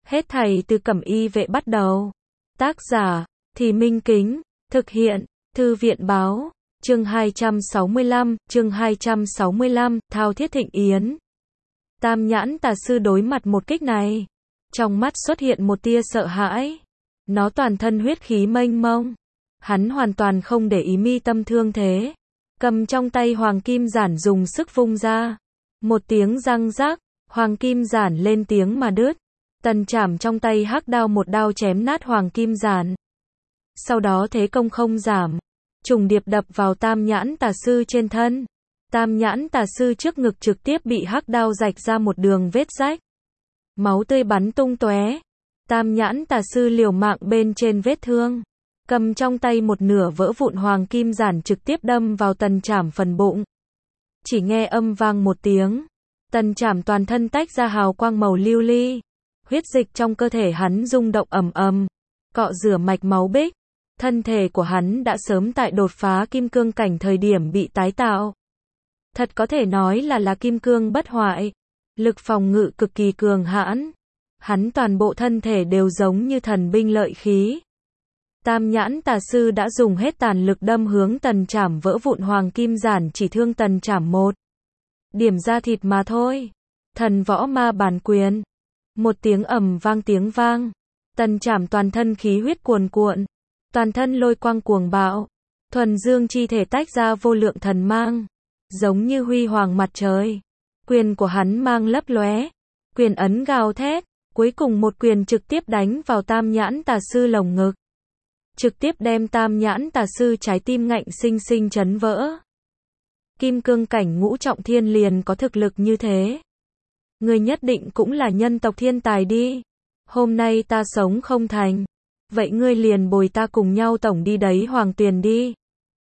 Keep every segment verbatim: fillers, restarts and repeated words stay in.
Hết thảy từ Cẩm Y Vệ bắt đầu. Tác giả, Thì Minh Kính, thực hiện, Thư viện báo, chương hai trăm sáu mươi lăm, chương hai trăm sáu mươi lăm, Thao Thiết Thịnh Yến. Tam nhãn tà sư đối mặt một kích này. Trong mắt xuất hiện một tia sợ hãi. Nó toàn thân huyết khí mênh mông. Hắn hoàn toàn không để ý mi tâm thương thế. Cầm trong tay hoàng kim giản dùng sức vung ra. Một tiếng răng rác, hoàng kim giản lên tiếng mà đứt. Tần Trảm trong tay hắc đao một đao chém nát hoàng kim giản. Sau đó thế công không giảm, trùng điệp đập vào tam nhãn tà sư trên thân. Tam nhãn tà sư trước ngực trực tiếp bị hắc đao rạch ra một đường vết rách. Máu tươi bắn tung tóe. Tam nhãn tà sư liều mạng bên trên vết thương. Cầm trong tay một nửa vỡ vụn hoàng kim giản trực tiếp đâm vào Tần Trảm phần bụng. Chỉ nghe âm vang một tiếng. Tần Trảm toàn thân tách ra hào quang màu lưu ly. Huyết dịch trong cơ thể hắn rung động ầm ầm, cọ rửa mạch máu bích. Thân thể của hắn đã sớm tại đột phá kim cương cảnh thời điểm bị tái tạo. Thật có thể nói là là kim cương bất hoại. Lực phòng ngự cực kỳ cường hãn. Hắn toàn bộ thân thể đều giống như thần binh lợi khí. Tam nhãn tà sư đã dùng hết tàn lực đâm hướng Tần Trảm vỡ vụn hoàng kim giản, chỉ thương Tần Trảm một điểm da thịt mà thôi. Thần võ ma bản quyền. Một tiếng ầm vang tiếng vang. Tần Trảm toàn thân khí huyết cuồn cuộn. Toàn thân lôi quang cuồng bạo. Thuần dương chi thể tách ra vô lượng thần mang. Giống như huy hoàng mặt trời. Quyền của hắn mang lấp lóe. Quyền ấn gào thét. Cuối cùng một quyền trực tiếp đánh vào tam nhãn tà sư lồng ngực. Trực tiếp đem tam nhãn tà sư trái tim ngạnh sinh sinh chấn vỡ. Kim cương cảnh ngũ trọng thiên liền có thực lực như thế. Ngươi nhất định cũng là nhân tộc thiên tài đi. Hôm nay ta sống không thành. Vậy ngươi liền bồi ta cùng nhau tổng đi đấy hoàng tuyền đi.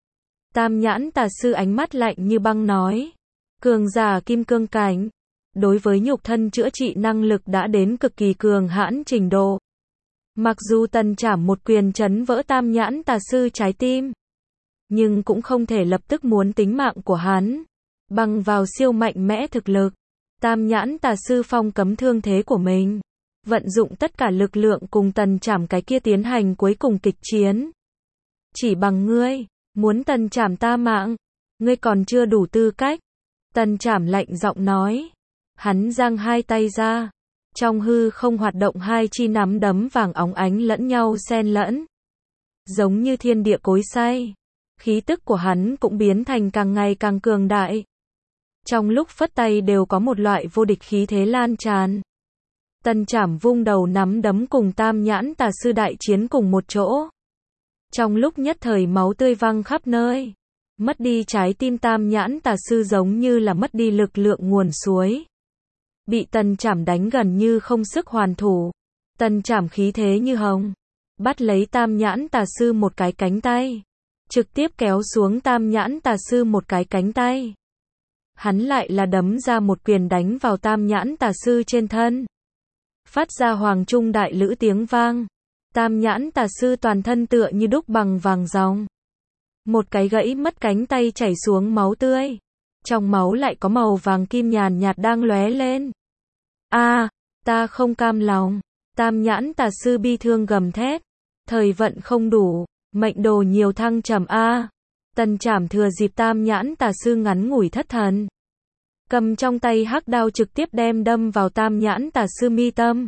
Tam nhãn tà sư ánh mắt lạnh như băng nói. Cường giả kim cương cảnh. Đối với nhục thân chữa trị năng lực đã đến cực kỳ cường hãn trình độ. Mặc dù Tần Trảm một quyền chấn vỡ tam nhãn tà sư trái tim. Nhưng cũng không thể lập tức muốn tính mạng của hắn. Bằng vào siêu mạnh mẽ thực lực. Tam nhãn tà sư phong cấm thương thế của mình. Vận dụng tất cả lực lượng cùng Tần Trảm cái kia tiến hành cuối cùng kịch chiến. Chỉ bằng ngươi, muốn Tần Trảm ta mạng, ngươi còn chưa đủ tư cách. Tần Trảm lạnh giọng nói. Hắn giang hai tay ra. Trong hư không hoạt động hai chi nắm đấm vàng óng ánh lẫn nhau xen lẫn. Giống như thiên địa cối xay. Khí tức của hắn cũng biến thành càng ngày càng cường đại. Trong lúc phất tay đều có một loại vô địch khí thế lan tràn. Tần Trảm vung đầu nắm đấm cùng tam nhãn tà sư đại chiến cùng một chỗ. Trong lúc nhất thời máu tươi văng khắp nơi. Mất đi trái tim tam nhãn tà sư giống như là mất đi lực lượng nguồn suối. Bị Tần Trảm đánh gần như không sức hoàn thủ. Tần Trảm khí thế như hồng. Bắt lấy tam nhãn tà sư một cái cánh tay. Trực tiếp kéo xuống tam nhãn tà sư một cái cánh tay. Hắn lại là đấm ra một quyền đánh vào tam nhãn tà sư trên thân. Phát ra hoàng trung đại lữ tiếng vang. Tam nhãn tà sư toàn thân tựa như đúc bằng vàng ròng. Một cái gãy mất cánh tay chảy xuống máu tươi. Trong máu lại có màu vàng kim nhàn nhạt đang lóe lên. A, à, ta không cam lòng. Tam nhãn tà sư bi thương gầm thét. Thời vận không đủ, mệnh đồ nhiều thăng trầm a. À. Tần Trảm thừa dịp tam nhãn tà sư ngắn ngủi thất thần. Cầm trong tay hắc đao trực tiếp đem đâm vào tam nhãn tà sư mi tâm.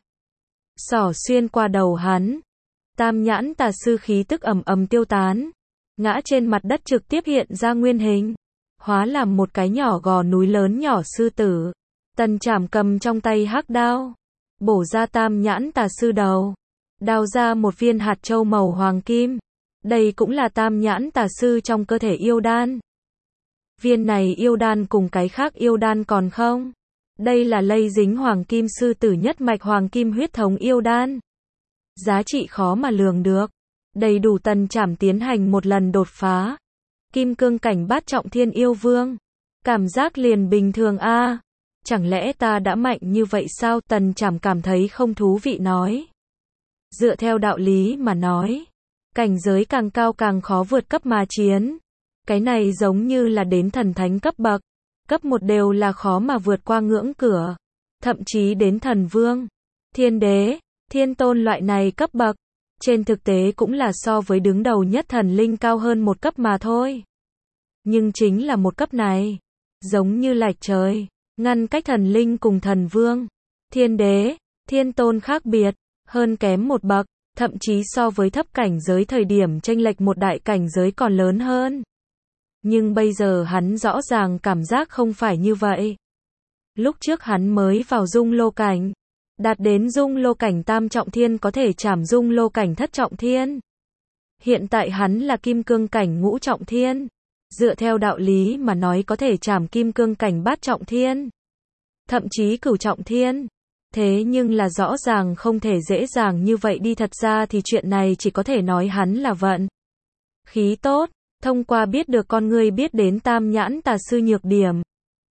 Xỏ xuyên qua đầu hắn. Tam nhãn tà sư khí tức ầm ầm tiêu tán. Ngã trên mặt đất trực tiếp hiện ra nguyên hình. Hóa làm một cái nhỏ gò núi lớn nhỏ sư tử. Tần Trảm cầm trong tay hắc đao. Bổ ra tam nhãn tà sư đầu. Đào ra một viên hạt châu màu hoàng kim. Đây cũng là tam nhãn tà sư trong cơ thể yêu đan. Viên này yêu đan cùng cái khác yêu đan còn không? Đây là lây dính hoàng kim sư tử nhất mạch hoàng kim huyết thống yêu đan. Giá trị khó mà lường được. Đầy đủ Tần Trảm tiến hành một lần đột phá. Kim cương cảnh bát trọng thiên yêu vương. Cảm giác liền bình thường a. À. Chẳng lẽ ta đã mạnh như vậy sao? Tần Trảm cảm thấy không thú vị nói. Dựa theo đạo lý mà nói. Cảnh giới càng cao càng khó vượt cấp mà chiến. Cái này giống như là đến thần thánh cấp bậc. Cấp một đều là khó mà vượt qua ngưỡng cửa. Thậm chí đến thần vương, thiên đế, Thiên tôn loại này cấp bậc, trên thực tế cũng là so với đứng đầu nhất thần linh cao hơn một cấp mà thôi. Nhưng chính là một cấp này, giống như lệch trời, ngăn cách thần linh cùng thần vương, thiên đế, thiên tôn khác biệt, hơn kém một bậc, thậm chí so với thấp cảnh giới thời điểm chênh lệch một đại cảnh giới còn lớn hơn. Nhưng bây giờ hắn rõ ràng cảm giác không phải như vậy. Lúc trước hắn mới vào dung lô cảnh, đạt đến dung lô cảnh tam trọng thiên có thể trảm dung lô cảnh thất trọng thiên. Hiện tại hắn là kim cương cảnh ngũ trọng thiên, dựa theo đạo lý mà nói có thể trảm kim cương cảnh bát trọng thiên, thậm chí cửu trọng thiên. Thế nhưng là rõ ràng không thể dễ dàng như vậy đi, thật ra thì chuyện này chỉ có thể nói hắn là vận khí tốt, thông qua biết được con người biết đến tam nhãn tà sư nhược điểm.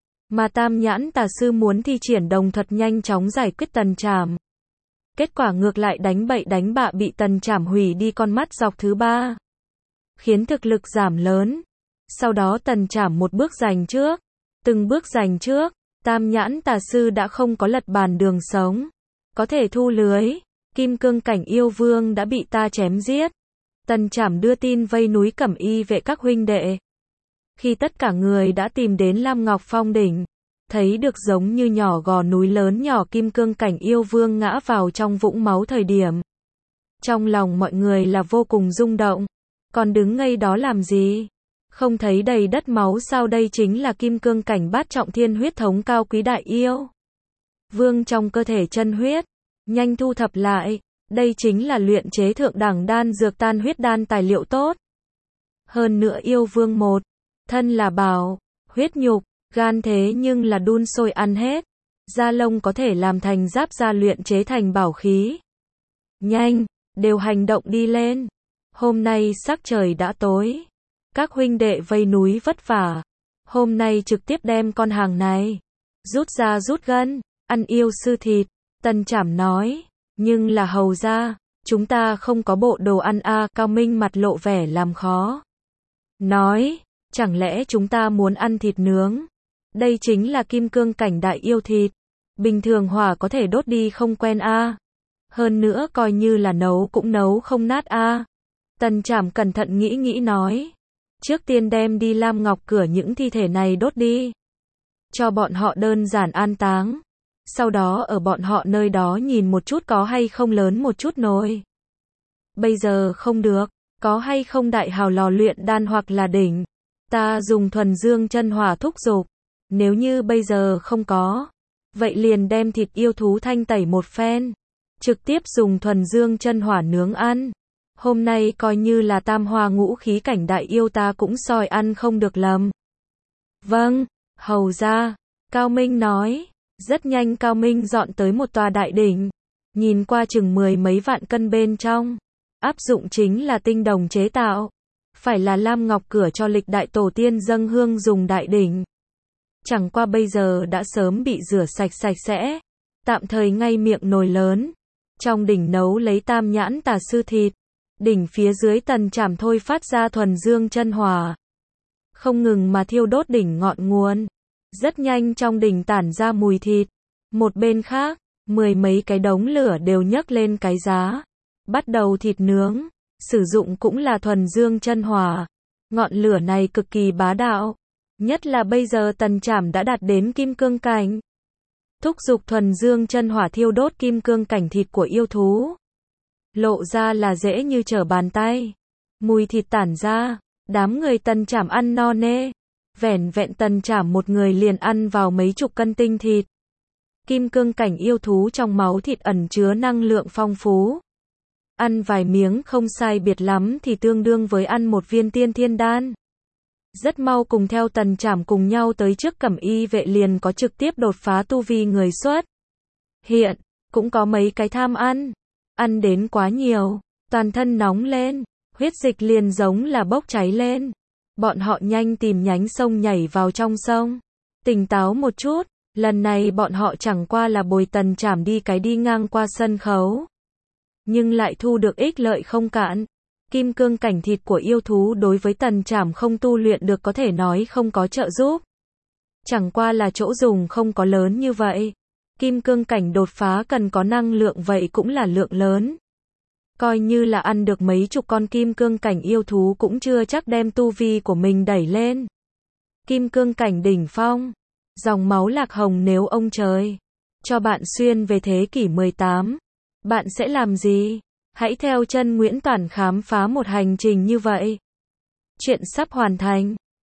Mà tam nhãn tà sư muốn thi triển đồng thuật nhanh chóng giải quyết Tần Trảm. Kết quả ngược lại đánh bậy đánh bạ bị Tần Trảm hủy đi con mắt dọc thứ ba, khiến thực lực giảm lớn. Sau đó Tần Trảm một bước giành trước, từng bước giành trước, tam nhãn tà sư đã không có lật bàn đường sống, có thể thu lưới. Kim cương cảnh yêu vương đã bị ta chém giết. Tần Trảm đưa tin vây núi Cẩm Y vệ các huynh đệ. Khi tất cả người đã tìm đến Lam Ngọc Phong đỉnh, thấy được giống như nhỏ gò núi lớn nhỏ kim cương cảnh yêu vương ngã vào trong vũng máu thời điểm, trong lòng mọi người là vô cùng rung động. Còn đứng ngây đó làm gì? Không thấy đầy đất máu sao? Đây chính là kim cương cảnh bát trọng thiên huyết thống cao quý đại yêu vương trong cơ thể chân huyết. Nhanh thu thập lại, đây chính là luyện chế thượng đẳng đan dược tan huyết đan tài liệu tốt. Hơn nữa yêu vương một thân là bảo, huyết nhục, gan thế nhưng là đun sôi ăn hết. Da lông có thể làm thành giáp da luyện chế thành bảo khí. Nhanh, đều hành động đi lên. Hôm nay sắc trời đã tối. Các huynh đệ vây núi vất vả. Hôm nay trực tiếp đem con hàng này rút ra rút gân, ăn yêu sư thịt. Tần Trảm nói, nhưng là hầu ra, chúng ta không có bộ đồ ăn a. À. Cao Minh mặt lộ vẻ làm khó. Nói, chẳng lẽ chúng ta muốn ăn thịt nướng? Đây chính là kim cương cảnh đại yêu thịt. Bình thường hỏa có thể đốt đi không quen a. À. Hơn nữa coi như là nấu cũng nấu không nát a. À. Tần Trảm cẩn thận nghĩ nghĩ nói. Trước tiên đem đi Lam Ngọc cửa những thi thể này đốt đi. Cho bọn họ đơn giản an táng. Sau đó ở bọn họ nơi đó nhìn một chút có hay không lớn một chút nồi. Bây giờ không được, có hay không đại hào lò luyện đan hoặc là đỉnh. Ta dùng thuần dương chân hỏa thúc dục. Nếu như bây giờ không có, vậy liền đem thịt yêu thú thanh tẩy một phen. Trực tiếp dùng thuần dương chân hỏa nướng ăn. Hôm nay coi như là tam hoa ngũ khí cảnh đại yêu ta cũng soi ăn không được lầm. Vâng, hầu ra, Cao Minh nói. Rất nhanh Cao Minh dọn tới một tòa đại đỉnh. Nhìn qua chừng mười mấy vạn cân bên trong. Áp dụng chính là tinh đồng chế tạo. Phải là Lam Ngọc cửa cho lịch đại tổ tiên dâng hương dùng đại đỉnh. Chẳng qua bây giờ đã sớm bị rửa sạch sạch sẽ. Tạm thời ngay miệng nồi lớn. Trong đỉnh nấu lấy tam nhãn tà sư thịt. Đỉnh phía dưới Tần Trảm thôi phát ra thuần dương chân hỏa. Không ngừng mà thiêu đốt đỉnh ngọn nguồn. Rất nhanh trong đỉnh tản ra mùi thịt. Một bên khác, mười mấy cái đống lửa đều nhấc lên cái giá. Bắt đầu thịt nướng. Sử dụng cũng là thuần dương chân hỏa. Ngọn lửa này cực kỳ bá đạo. Nhất là bây giờ Tần Trảm đã đạt đến kim cương cảnh. Thúc giục thuần dương chân hỏa thiêu đốt kim cương cảnh thịt của yêu thú. Lộ ra là dễ như trở bàn tay. Mùi thịt tản ra. Đám người Tần Trảm ăn no nê. Vẻn vẹn Tần Trảm một người liền ăn vào mấy chục cân tinh thịt. Kim cương cảnh yêu thú trong máu thịt ẩn chứa năng lượng phong phú. Ăn vài miếng không sai biệt lắm thì tương đương với ăn một viên tiên thiên đan. Rất mau cùng theo Tần Trảm cùng nhau tới trước Cẩm Y vệ liền có trực tiếp đột phá tu vi người xuất hiện, cũng có mấy cái tham ăn. Ăn đến quá nhiều, toàn thân nóng lên, huyết dịch liền giống là bốc cháy lên. Bọn họ nhanh tìm nhánh sông nhảy vào trong sông. Tỉnh táo một chút, lần này bọn họ chẳng qua là bồi Tần Trảm đi cái đi ngang qua sân khấu. Nhưng lại thu được ích lợi không cạn. Kim cương cảnh thịt của yêu thú đối với Tần Trảm không tu luyện được có thể nói không có trợ giúp. Chẳng qua là chỗ dùng không có lớn như vậy. Kim cương cảnh đột phá cần có năng lượng vậy cũng là lượng lớn. Coi như là ăn được mấy chục con kim cương cảnh yêu thú cũng chưa chắc đem tu vi của mình đẩy lên. Kim cương cảnh đỉnh phong. Dòng máu Lạc Hồng nếu ông trời cho bạn xuyên về thế kỷ mười tám, bạn sẽ làm gì? Hãy theo chân Nguyễn Toản khám phá một hành trình như vậy. Chuyện sắp hoàn thành.